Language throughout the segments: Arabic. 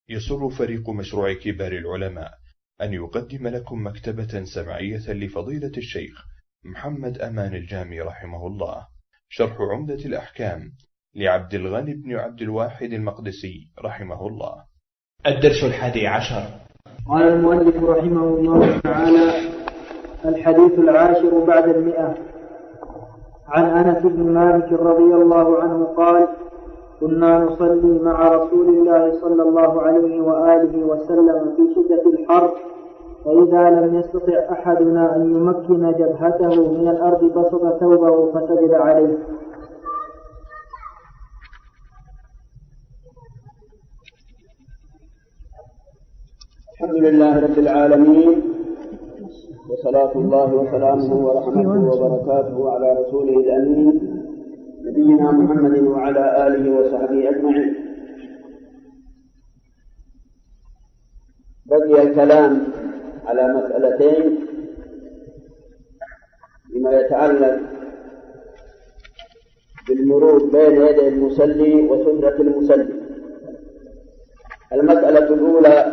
يسر فريق مشروع كبار العلماء أن يقدم لكم مكتبة سمعية لفضيلة الشيخ محمد أمان الجامي رحمه الله، شرح عمدة الأحكام لعبد الغني بن عبد الواحد المقدسي رحمه الله. الدرس 11. قال المؤلف رحمه الله تعالى: الحديث 10 بعد 100. عن أنس بن مالك رضي الله عنه قال: كنا نصلي مع رسول الله صلى الله عليه وآله وسلم في شدة الحر، فإذا لم يستطع أحدنا أن يمكن جبهته من الأرض بسط ثوبه فسجد عليه. الحمد لله رب العالمين، وصلاة الله وسلامه ورحمته وبركاته على رسوله الأمين نبينا محمد وعلى آله وصحبه أجمعين. بقي الكلام على مسألتين بما يتعلق بالمرور بين يدي المصلي وسترة المصلي. المسألة الأولى: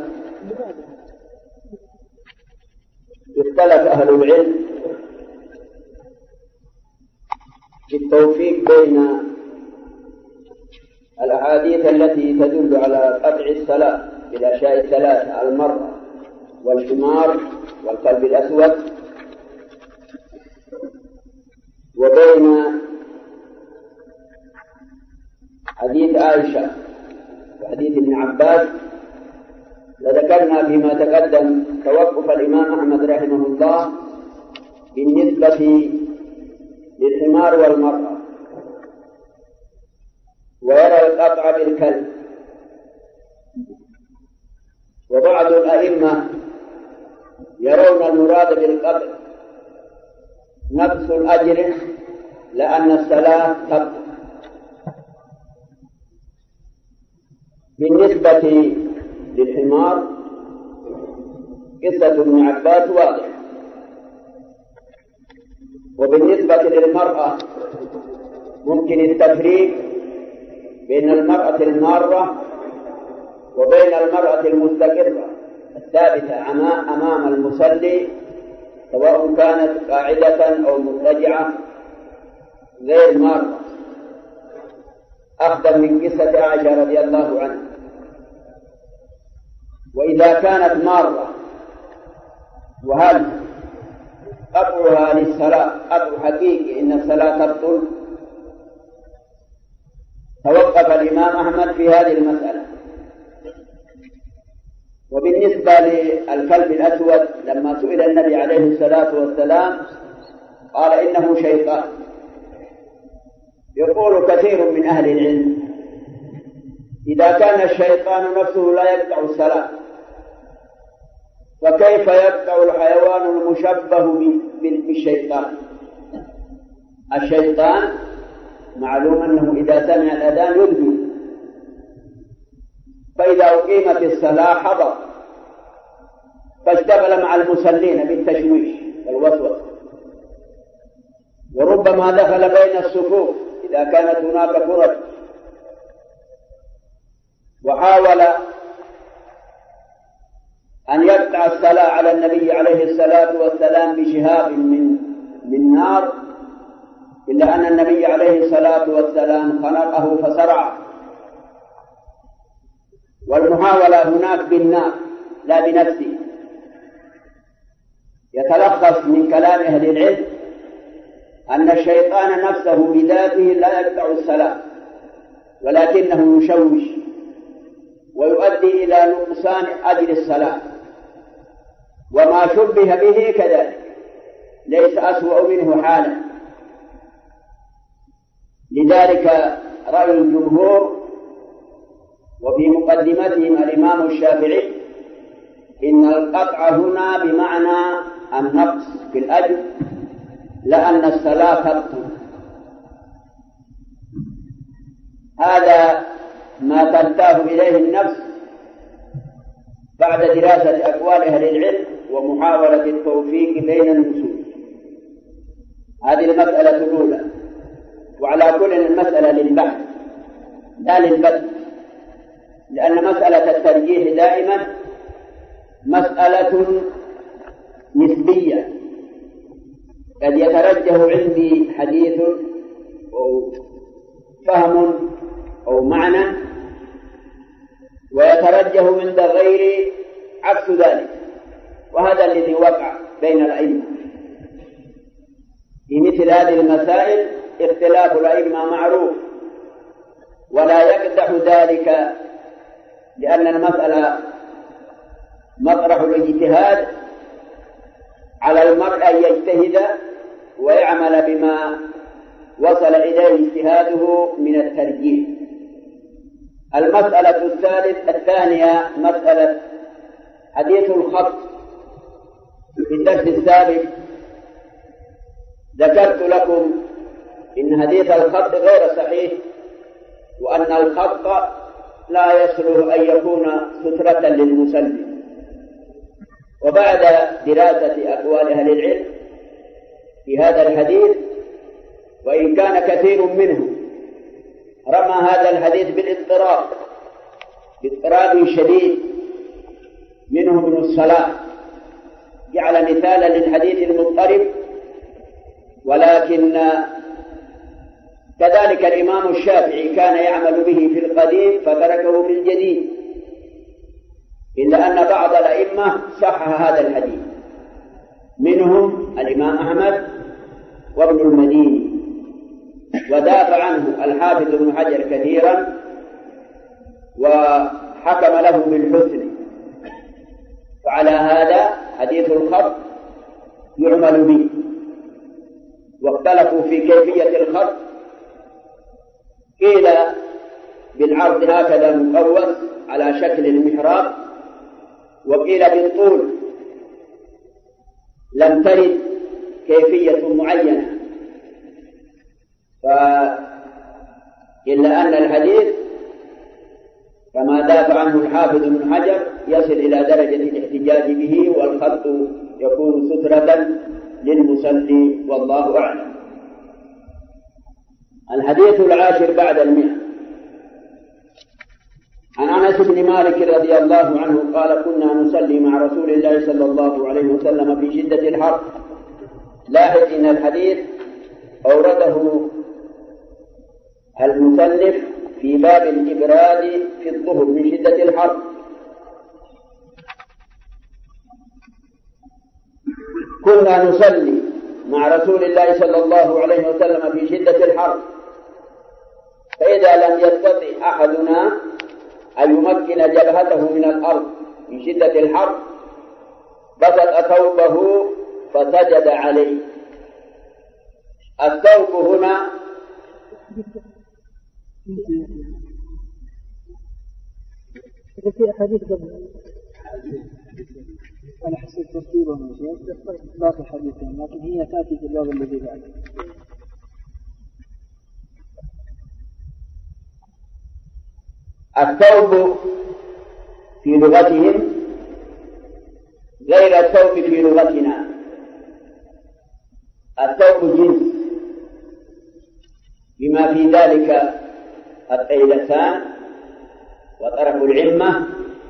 اختلف أهل العلم في التوفيق بين الأحاديث التي تدل على قطع الصلاة بالأشياء الثلاثة: المرأة والحمار والكلب الأسود، وبين حديث عائشة وحديث ابن عباس. وذكرنا فيما تقدم توقف الإمام أحمد رحمه الله بالنسبة للحمار والمرأة، ويرى القطع بالكلب. وبعض الأئمة يرون المراد بالقطع نقص الأجر لأن الصلاة تبطل. بالنسبة للحمار قصة ابن عباس واضح، وبالنسبة للمرأة ممكن التفريق بين المرأة المارة وبين المرأة المستقرة الثابتة أمام المصلي، سواء كانت قاعدة أو مضطجعة غير مارة، أخذا من قصة عائشة رضي الله عنها. وإذا كانت مارة، وهل قطعها للصلاة قطع حقيقي إن الصلاة تبطل؟ توقف الإمام أحمد في هذه المسألة. وبالنسبة للكلب الأسود لما سئل النبي عليه الصلاة والسلام قال إنه شيطان. يقول كثير من أهل العلم: إذا كان الشيطان نفسه لا يقطع الصلاة، فكيف يقطع الحيوان المشبه بالشيطان؟ الشيطان معلوم أنه إذا سمع الأذان يذبح، فإذا أقيمت الصلاة حضر، فاشتغل مع المصلين بالتشويش والوسوسة، وربما دخل بين الصفوف إذا كانت هناك فرج، وحاول أن يقطع الصلاة على النبي عليه الصلاة والسلام بشهاب من نار، إلا أن النبي عليه الصلاة والسلام خنقه فصرع. والمحاولة هناك بالنار لا بنفسه. يتلخص من كلام أهل العلم أن الشيطان نفسه بذاته لا يقطع الصلاة، ولكنه يشوش ويؤدي إلى نقصان أجر الصلاة، وما شبه به كذلك ليس أسوأ منه حالا. لذلك رأي الجمهور وفي مقدمتهم الإمام الشافعي إن القطع هنا بمعنى النقص في الأجر، لأن الصلاة تبطل. هذا ما ترتاح إليه النفس بعد دراسة أقوال أهل العلم ومحاولة التوفيق بين النصوص. هذه المسألة الأولى. وعلى كل المسألة للبحث لا للبدء، لأن مسألة الترجيح دائما مسألة نسبية، قد يترجح عندي حديث أو فهم أو معنى ويترجح عند غيري عكس ذلك، وهذا الذي وقع بين الأئمة في مثل هذه المسائل. اختلاف الأئمة معروف ولا يقدح ذلك، لأن المسألة مطرح الاجتهاد، على المرء أن يجتهد ويعمل بما وصل إليه اجتهاده من الترجيح. المسألة الثانية مسألة حديث الخط. في الدرس السابق ذكرت لكم إن حديث الخط غير صحيح، وأن الخط لا يصلح أن يكون سترة للمصلي. وبعد دراسة أقوال أهل العلم في هذا الحديث، وإن كان كثير منهم رمى هذا الحديث باضطراب شديد، منهم ابن الصلاح جعل مثالا للحديث المضطرب، ولكن كذلك الإمام الشافعي كان يعمل به في القديم فتركه في الجديد، إلا أن بعض الأئمة صحح هذا الحديث، منهم الإمام أحمد وابن المديني، ودافع عنه الحافظ ابن حجر كثيرا وحكم له بالحسن. فعلى هذا حديث الخط يعمل به. واختلفوا في كيفية الخط، قيل بالعرض هكذا مقوس على شكل المحراب، وقيل بالطول، لم ترد كيفية معينة. إلا أن الحديث كما دافع عنه الحافظ ابن حجر يصل إلى درجة الاحتجاج به، والخط يكون سترة للمصلي، والله أعلم. الحديث 10 بعد 100. عن أنس بن مالك رضي الله عنه قال: كنا نصلي مع رسول الله صلى الله عليه وسلم في شدة الحر. لاحظ إن الحديث أورده المصنف في باب الإبراد في الظهر من شدة الحر. كنا نصلي مع رسول الله صلى الله عليه وسلم في شدة الحر، فإذا لم يستطع أحدنا أن يمكن جبهته من الأرض في شدة الحر بسط ثوبه فسجد عليه. الثوب هنا في أحاديث قبل أنا حسيت ترتيبه من شيء باقي حديثين، لكن هي تأتي في الباب الذي بعده. الثوب في لغتهم غير الثوب في لغتنا. الثوب جنس، بما في ذلك الطيلتان وطرف العمة.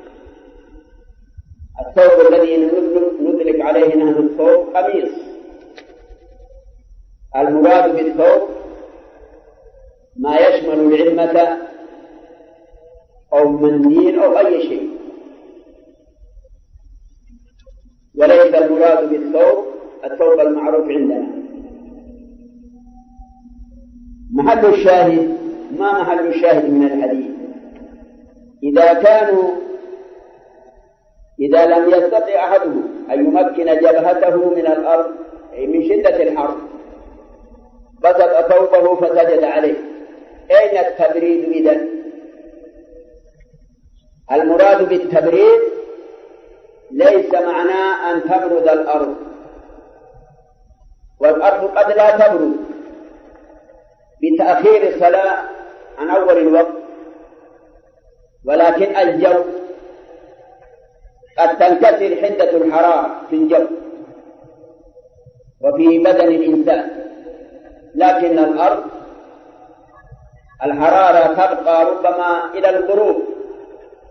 الثوب الذي نطلق عليه نحن الثوب قميص. المراد بالثوب ما يشمل العمة أو منديل أو أي شيء، وليس المراد بالثوب الثوب المعروف عندنا. محل الشاهد، ما محل الشاهد من الحديث؟ إذا لم يستطع أحدهم أن يمكن جبهته من الأرض أي من شدة الحر بسط ثوبه فسجد عليه. أين التبريد إذن؟ المراد بالتبريد ليس معناه أن تبرد الأرض، والأرض قد لا تبرد بتأخير الصلاة عن أول الوقت، ولكن الجو قد تنكسر حدة الحرارة في الجو وفي بدن الإنسان، لكن الأرض الحرارة تبقى ربما إلى الغروب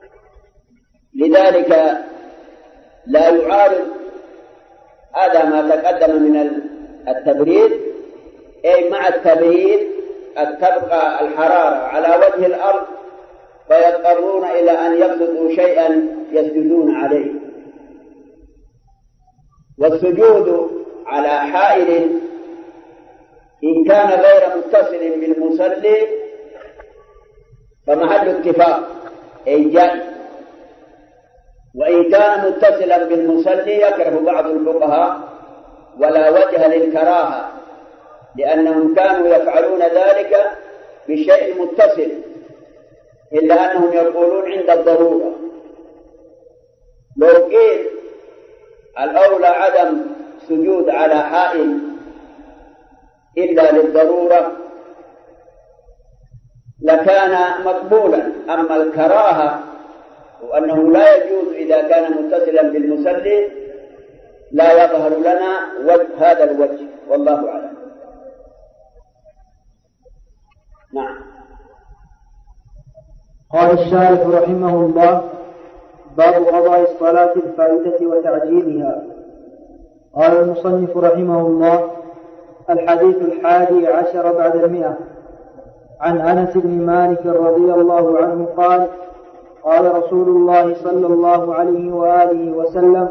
لذلك لا يعارض هذا ما تقدم من التبريد، أي مع التبريد تبقى الحرارة على وجه الأرض فيضطرون إلى أن يبسطوا شيئا يسجدون عليه. والسجود على حائل إن كان غير متصل بالمصلي فمحل اتفاق أي جائز، وإن كان متصلا بالمصلي يكره بعض الفقهاء ولا وجه للكراهة، لأنهم كانوا يفعلون ذلك بشيء متصل، إلا أنهم يقولون عند الضرورة. لو قيل الأولى عدم سجود على حائل إلا للضرورة لكان مقبولا، أما الكراهة وأنه لا يجوز إذا كان متصلا بالمصلي لا يظهر لنا وجه هذا الوجه، والله أعلم. نعم. قال الشارح رحمه الله: باب قضاء الصلاة الفائتة وتعجيلها. قال المصنف رحمه الله: الحديث 11 بعد 100. عن أنس بن مالك رضي الله عنه قال: قال رسول الله صلى الله عليه وآله وسلم: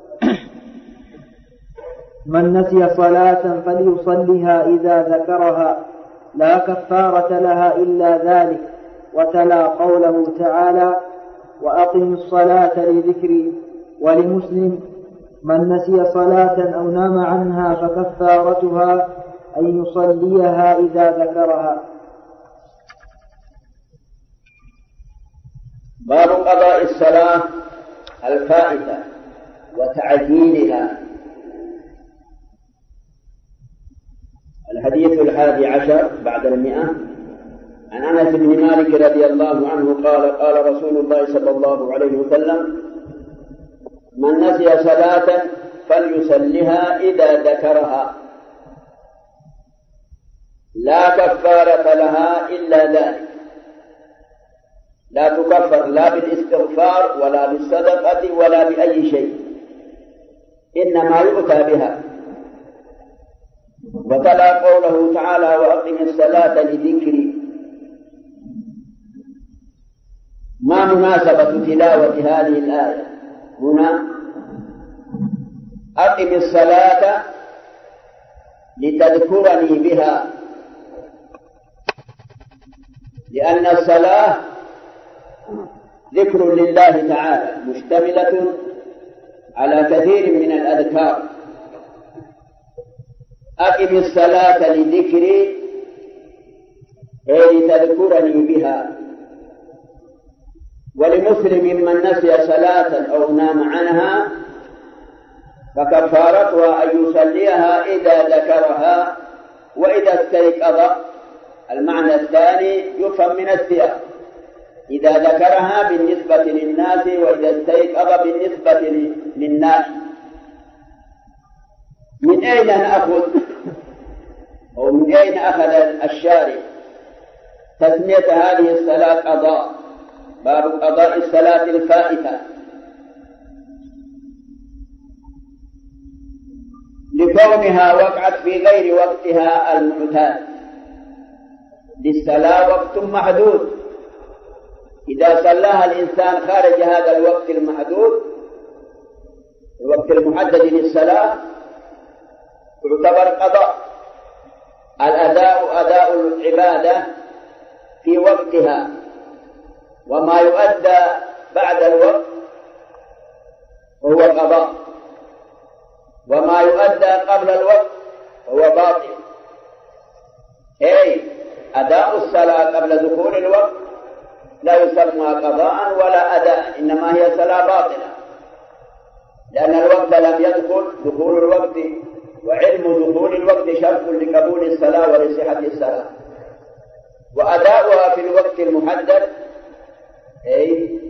من نسي صلاة فليصلها إذا ذكرها لا كفارة لها إلا ذلك، وتلا قوله تعالى: وأقم الصلاة لذكري. ولمسلم: من نسي صلاة أو نام عنها فكفارتها أن يصليها إذا ذكرها. باب قضاء الصلاة الفائتة وتعجيلها. الحديث 11 بعد 100. عن أنس بن مالك رضي الله عنه قال: قال رسول الله صلى الله عليه وسلم: من نسي صلاة فليصلها إذا ذكرها لا كفارة لها إلا ذلك. لا تكفر لا بالاستغفار ولا بالصدقة ولا بأي شيء، إنما يؤتى بها. وتلا قوله تعالى: وأقم الصلاة لذكري. ما مناسبة تلاوة هذه الآية هنا؟ أقم الصلاة لتذكرني بها، لأن الصلاة ذكر لله تعالى مشتملة على كثير من الأذكار. أقم الصلاة لذكري أي لتذكرني بها. ولمسلم: من نسي صلاة أو نام عنها فكفارتها أن يصليها إذا ذكرها وإذا استيقظ. المعنى الثاني يفهم من السياق: إذا ذكرها بالنسبة للناس، وإذا استيقظ بالنسبة للناس. من أين نأخذ أو من أين أخذ الشارع تسمية هذه الصلاة قضاء؟ باب قضاء الصلاة الفائتة، لكونها وقعت في غير وقتها المعتاد. للصلاة وقت محدود، إذا صلاها الإنسان خارج هذا الوقت المحدود، الوقت المحدد للصلاة، تعتبر قضاء. الأداء أداء العبادة في وقتها، وما يؤدى بعد الوقت هو قضاء، وما يؤدى قبل الوقت هو باطل. أي أداء الصلاة قبل دخول الوقت لا يسمى قضاء ولا أداء، إنما هي صلاة باطلة، لأن الوقت لم يدخل. دخول الوقت وعلم دخول الوقت شرط لقبول الصلاة ولصحة الصلاة. وأداؤها في الوقت المحدد أي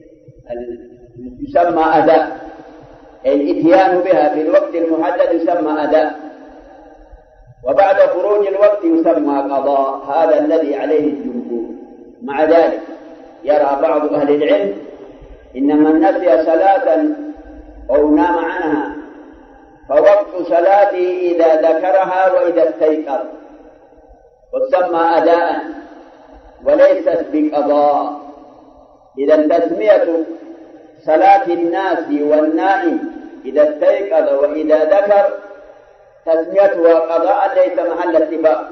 يسمى أداء، أي الإتيان بها في الوقت المحدد يسمى أداء، وبعد خروج الوقت يسمى قضاء. هذا الذي عليه الجمهور. مع ذلك يرى بعض أهل العلم إن من نسي صلاة أو نام عنها فوقت صلاته إذا ذكرها وإذا استيقظ، وتسمى أداء وليست بقضاء. إذا تسمية صلاة الناس والنائم إذا استيقظ وإذا ذكر تسميتها قضاء ليس محل اتفاق.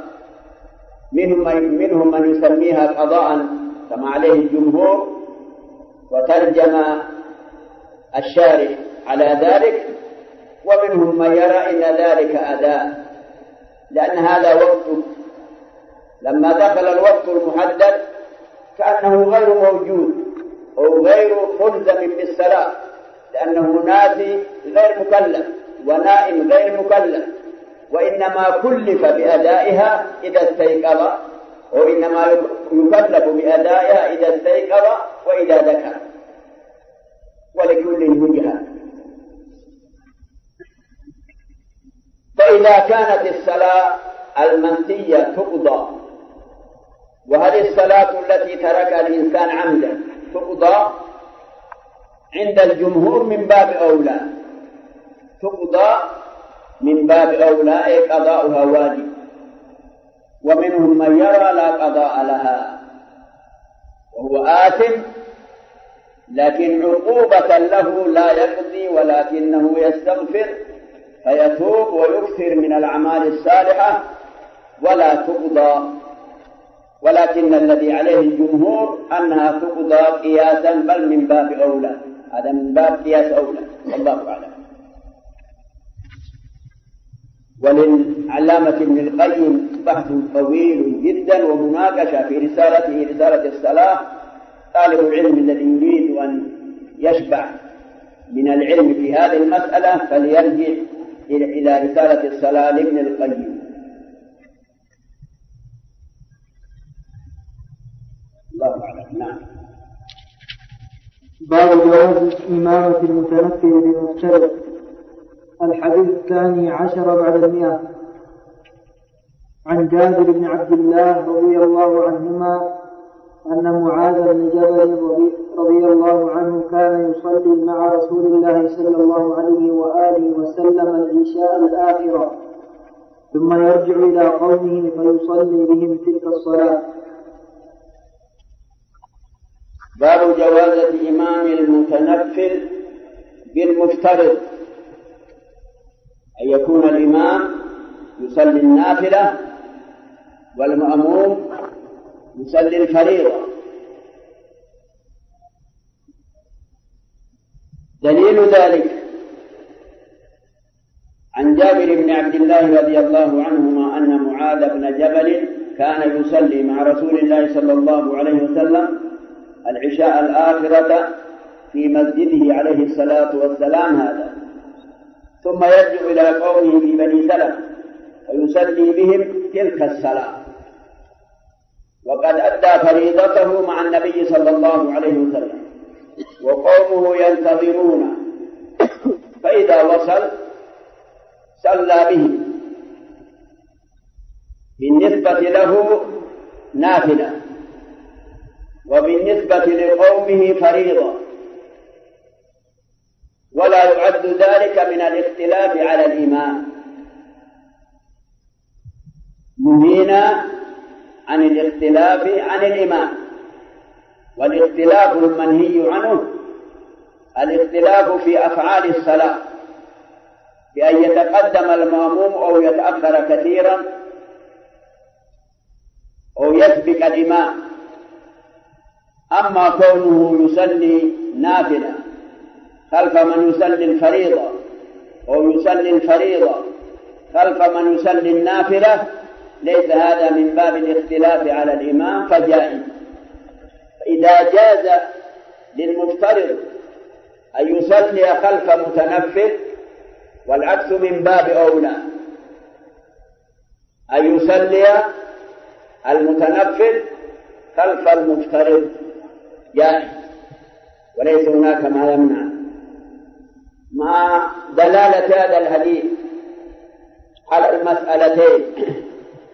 منهم من يسميها قضاء كما عليه الجمهور، وترجم الشارع على ذلك، ومنهم من يرى إن ذلك أداء، لأن هذا وقته، لما دخل الوقت المحدد كأنه غير موجود أو غير ملزم بالصلاة، لأنه ناسي غير مكلف ونائم غير مكلف، وإنما كلف بأدائها إذا استيقظ، وإنما يكلف بأدائها إذا استيقظ وإذا ذكر، ولكل وجهة. فإذا كانت الصلاة المنسية تقضى، وهل الصلاة التي تركها الإنسان عمدا تقضى؟ عند الجمهور من باب أولى، تقضى من باب أولى، أي قضاؤها واجب. ومنهم من يرى لا قضاء لها وهو آثم، لكن عقوبة له لا يقضي ولكنه يستغفر فيتوب ويكثر من الأعمال الصالحة ولا تقضى. ولكن الذي عليه الجمهور أنها تقضى قياسا، بل من باب أولى، هذا من باب قياس أولى، والله أعلم. وللعلامة ابن القيم بحث طويل جدا ومناقشة في رسالته رسالة الصلاة. طالب العلم الذي يريد أن يشبع من العلم في هذه المسألة فليرجع إلى رسالة الصلاة لابن القيم. الله أعلم. نعم. باب جواز إمامة المتنفل بالمفترض. الحديث 12 بعد 100. عن جابر بن عبد الله رضي الله عنهما أن معاذ بن جبل رضي الله عنه كان يصلي مع رسول الله صلى الله عليه وآله وسلم العشاء الآخرة، ثم يرجع إلى قومه فيصلي بهم تلك الصلاة. باب جوازة إمام المتنفل بالمفترض، أن يكون الإمام يصلي النافلة والمأموم يصلي الفريضة. دليل ذلك عن جابر بن عبد الله رضي الله عنهما أن معاذ بن جبل كان يصلي مع رسول الله صلى الله عليه وسلم العشاء الآخرة في مسجده عليه الصلاة والسلام هذا، ثم يرجع إلى قومه في بني سلمة ويصلي بهم تلك الصلاة، وقد أدى فريضته مع النبي صلى الله عليه وسلم وقومه ينتظرون، فإذا وصل صلى به. بالنسبة له نافلة، وبالنسبة لقومه فريضة، ولا يعد ذلك من الاختلاف على الإمام. نهينا عن الاختلاف عن الإمام، والاختلاف المنهي عنه الاختلاف في أفعال الصلاة، بأن يتقدم المأموم أو يتأخر كثيرا أو يسبق الإمام. أما كونه يصلي نافلة خلف من يصلي الفريضة أو يصلي الفريضة خلف من يصلي النافلة ليس هذا من باب الاختلاف على الإمام فجائز. إذا جاز للمفترض أن يصلي خلف متنفل، والعكس من باب أولى، أن يصلي المتنفل خلف المفترض جائز، وليس هناك ما يمنع. مع دلالة هذا الحديث على المسألتين،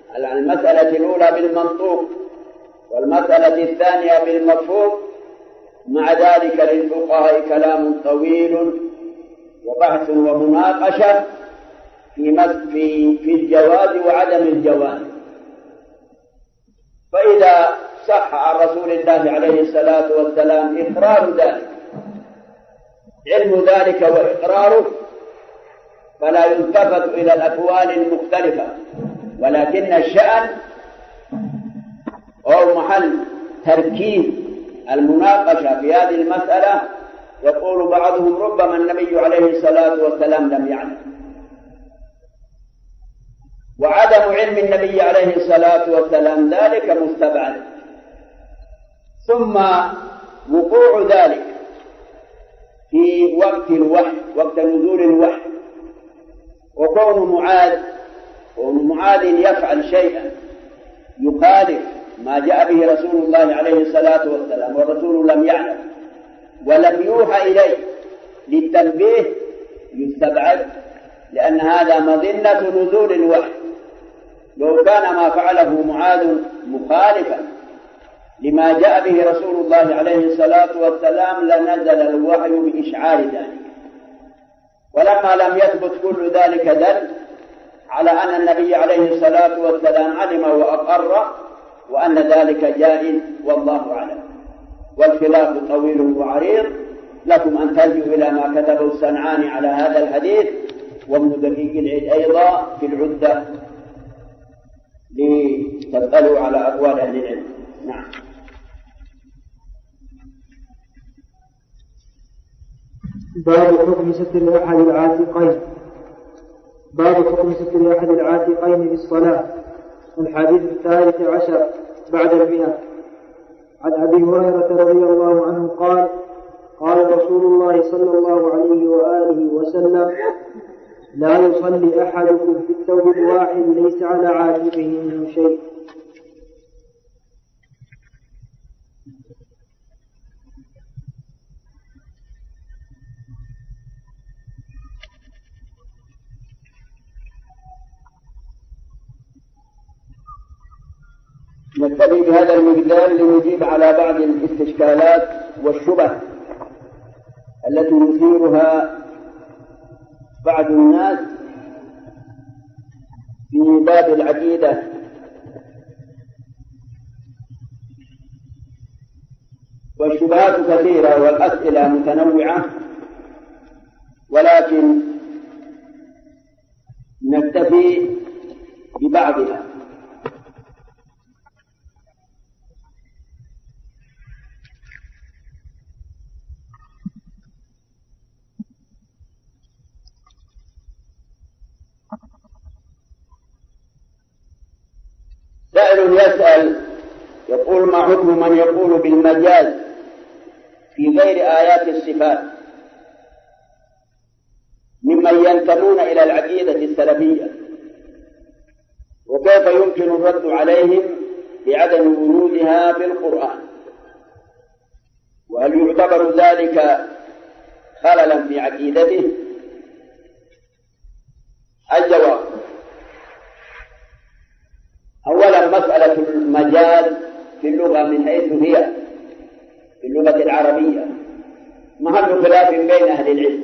المسألة الأولى بالمنطوق والمسألة الثانية بالمفهوم، مع ذلك للفقهاء كلام طويل وبحث ومناقشة في الجواز وعدم الجواز. فإذا صح عن رسول الله عليه الصلاة والسلام إقرار ذلك، علم ذلك وإقراره، فلا يلتفت إلى الأقوال المختلفة، ولكن الشأن أو محل تركيز المناقشة في هذه المسألة يقول بعضهم ربما النبي عليه الصلاة والسلام لم يعلم، وعدم علم النبي عليه الصلاة والسلام ذلك مستبعد. ثم وقوع ذلك في وقت الوحي، وقت نزول الوحي، وكون معاذ يفعل شيئا يخالف ما جاء به رسول الله عليه الصلاة والسلام والرسول لم يعلم ولم يوحى إليه للتنبيه يستبعد، لأن هذا مظنة نزول الوحي. لو كان ما فعله معاذ مخالفا لما جاء به رسول الله عليه الصلاة والسلام لنزل الوحي بإشعار ذلك. ولما لم يثبت كل ذلك دل على أن النبي عليه الصلاة والسلام علم وأقر وأن ذلك جائز، والله أعلم. والخلاف طويل وعريض، لكم أن ترجعوا إلى ما كتبه الصنعاني على هذا الحديث، وابن دقيق العيد أيضا في العدة لتسألوا على أقوال أهل العلم. نعم. باب حكم ستر أحد العاتقين. باب حكم ستر أحد العاتقين بالصلاة. الحديث 13 بعد 100. عن أبي هريرة رضي الله عنه قال: قال رسول الله صلى الله عليه وآله وسلم: لا يصلي أحدكم في الثوب الواحد ليس على عاتقه منه شيء. نكتفي بهذا المقدار لنجيب على بعض الاستشكالات والشبه التي يثيرها بعض الناس في باب العقيدة. والشبهات كثيرة والأسئلة متنوعة، ولكن نكتفي ببعضها. سائل يسأل يقول: ما حكم من يقول بالمجاز في غير آيات الصفات ممن ينتمون إلى العقيدة السلفية، وكيف يمكن الرد عليهم لعدم ورودها في القرآن؟ وهل يعتبر ذلك خللا في عقيدته؟ الجواب: أولا، مسألة المجاز في اللغة من حيث هي في اللغة العربية محل خلاف بين أهل العلم،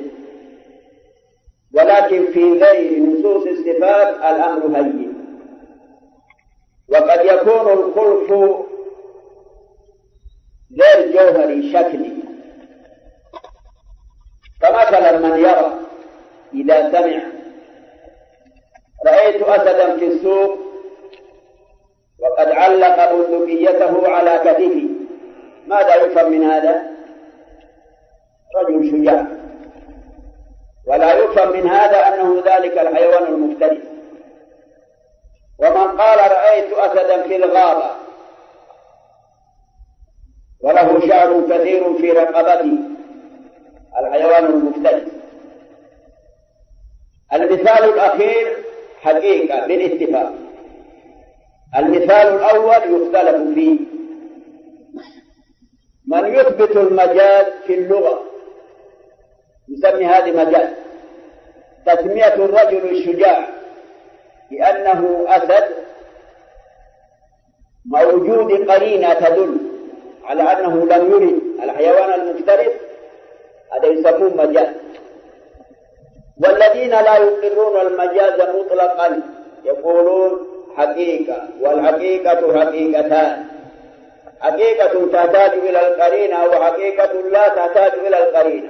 ولكن في غير نصوص الصفات الأمر هين، وقد يكون الخلف غير جوهري شكلي. فمثلا من يرى إذا سمع: رأيت أسدا في السوق وقد علق بندقيته على كتفه، ماذا يفهم من هذا؟ رجل شجاع. ولا يفهم من هذا أنه ذلك الحيوان المفترس. ومن قال: رأيت أسدا في الغابة وله شعر كثير في رقبته، الحيوان المفترس. المثال الأخير حقيقة بالاتفاق. المثال الأول يختلف فيه. من يثبت المجاز في اللغة يسمي هذه مجاز. تسمية الرجل الشجاع بأنه أسد موجود قرينة تدل على أنه لم يرد الحيوان المفترس هذا يسمون مجاز. والذين لا يقرون المجاز مطلقا يقولون حقيقة، والحقيقة حقيقتان، حقيقة تحتاج إلى القرينة وحقيقة لا تحتاج إلى القرينة.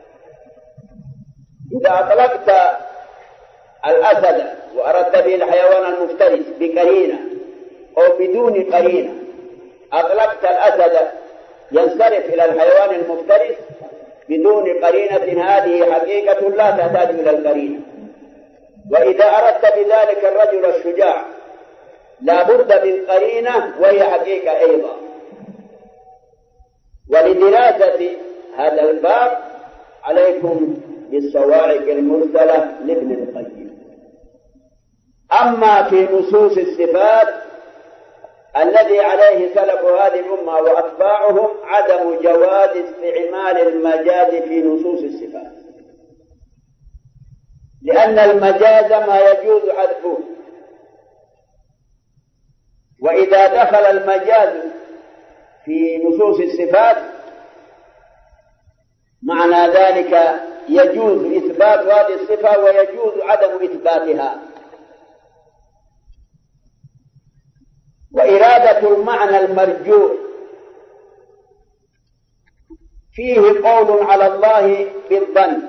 إذا أطلقت الأسد وأردت به الحيوان المفترس بقرينة أو بدون قرينة، أطلقت الأسد ينصرف إلى الحيوان المفترس بدون قرينة، هذه حقيقة لا تحتاج إلى القرينة. وإذا أردت بذلك الرجل الشجاع لا بد من قرينة وهي حقيقة أيضا. ولدراسة هذا الباب عليكم بالصواعق المرسلة لابن القيم. أما في نصوص الصفات الذي عليه سلف هذه الأمة وأتباعهم عدم جواز استعمال المجاز في نصوص الصفات، لأن المجاز ما يجوز حذفه، وإذا دخل المجاز في نصوص الصفات معنى ذلك يجوز إثبات هذه الصفة ويجوز عدم إثباتها. وإرادة المعنى المرجوح فيه قول على الله بالظن،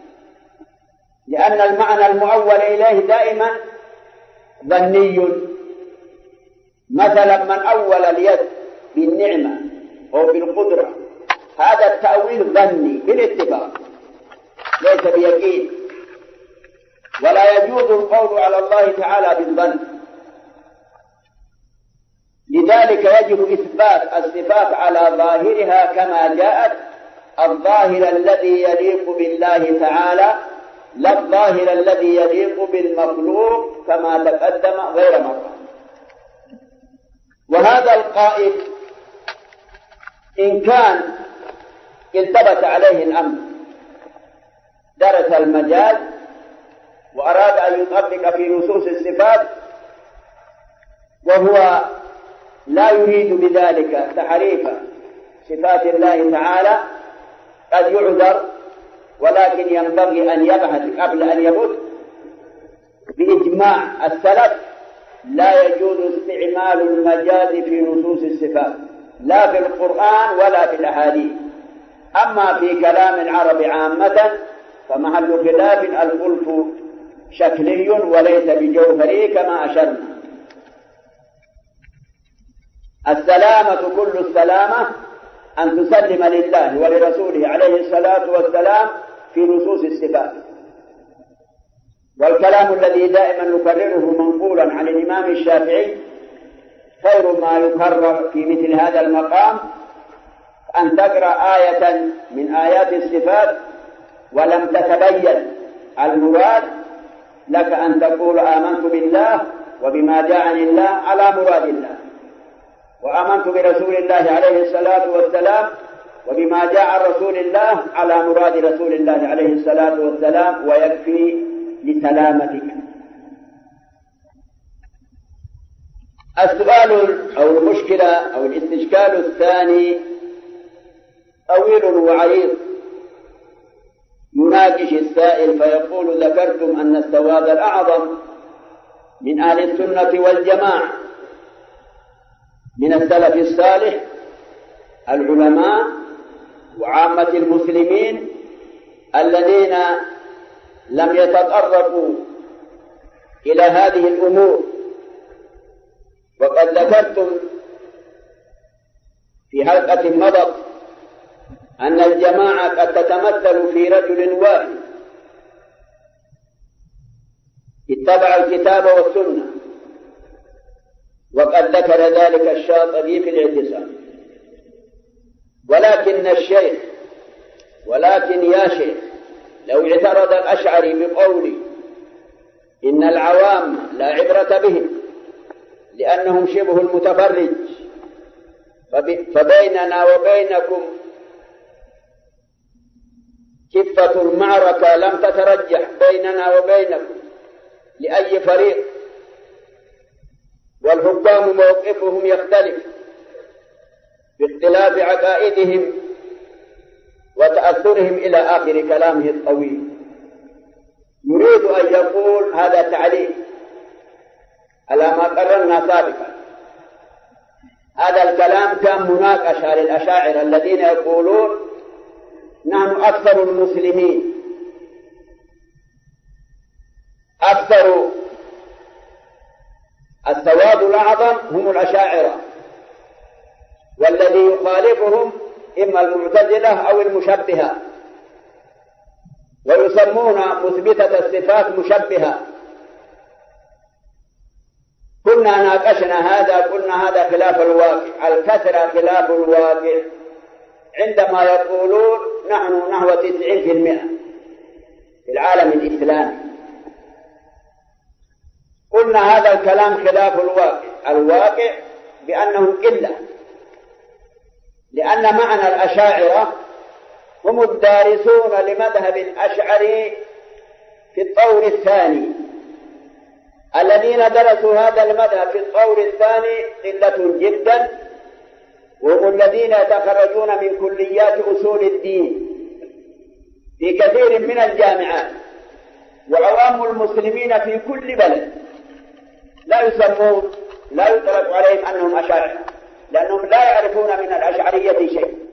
لأن المعنى المؤول إليه دائما ظني. مثلا من أول اليد بالنعمة أو بالقدرة هذا التأويل ظني بالاتفاق ليس بيقين، ولا يجوز القول على الله تعالى بالظن. لذلك يجب إثبات الصفات على ظاهرها كما جاءت، الظاهر الذي يليق بالله تعالى لا الظاهر الذي يليق بالمخلوق كما تقدم غير مرة. وهذا القائل إن كان التبت عليه الأمر درس المجاز وأراد أن يطبق في نصوص الصفات وهو لا يريد بذلك تحريف صفات الله تعالى قد يعذر، ولكن ينبغي أن يبحث قبل أن يبت. بإجماع السلف لا يجوز استعمال المجاز في نصوص الصفات لا في القرآن ولا في الأحاديث. أما في كلام العرب عامة فمحل خلاف الخلف شكلي وليس بجوهري كما أشرنا. السلامة كل السلامة أن تسلم لله ولرسوله عليه الصلاة والسلام في نصوص الصفات. والكلام الذي دائما نكرره منقولا عن الإمام الشافعي خير ما يكرر في مثل هذا المقام أن تقرأ آية من آيات الصفات ولم تتبين المراد لك أن تقول آمنت بالله وبما جاء عن الله على مراد الله، وآمنت برسول الله عليه الصلاة والسلام وبما جاء عن رسول الله على مراد رسول الله عليه الصلاة والسلام، ويكفي لسلامتك. السؤال أو المشكلة أو الاستشكال الثاني طويل وعريض. يناقش السائل فيقول ذكرتم أن السواد الأعظم من أهل السنة والجماعة من السلف الصالح العلماء وعامة المسلمين الذين لم يتطرقوا إلى هذه الأمور، وقد ذكرتم في حلقة مضت أن الجماعة قد تتمثل في رجل واحد اتبع الكتاب والسنة، وقد ذكر ذلك الشاطبي في الاعتصام. ولكن يا شيخ لو اعترض الأشعري بقولي إن العوام لا عبرة بهم لأنهم شبه المتفرج، فبيننا وبينكم كفة المعركة لم تترجح بيننا وبينكم لأي فريق، والحكام موقفهم يختلف باختلاف عقائدهم وتأثرهم إلى آخر كلامه الطويل. يريد أن يقول هذا تعليق على ما قررنا سابقا. هذا الكلام كان مناقشة للأشاعرة الذين يقولون نحن أكثر المسلمين، أكثر السواد الأعظم هم الأشاعرة، والذي يخالفهم إما المعتزلة أو المشبهة، ويسمون مثبتة الصفات مشبهة. كنا ناقشنا هذا، قلنا هذا خلاف الواقع، الكثرة خلاف الواقع، عندما يقولون نحن نحو 90% في العالم الإسلامي. قلنا هذا الكلام خلاف الواقع، الواقع بأنهم قلة، لأن معنى الأشاعرة هم الدارسون لمذهب الأشعري في الطور الثاني. الذين درسوا هذا المذهب في الطور الثاني قلة جدا، وهم الذين يتخرجون من كليات أصول الدين في كثير من الجامعات، وعوام المسلمين في كل بلد لا يطلق عليهم أنهم أشاعرة، لأنهم لا يعرفون من الأشعرية شيء.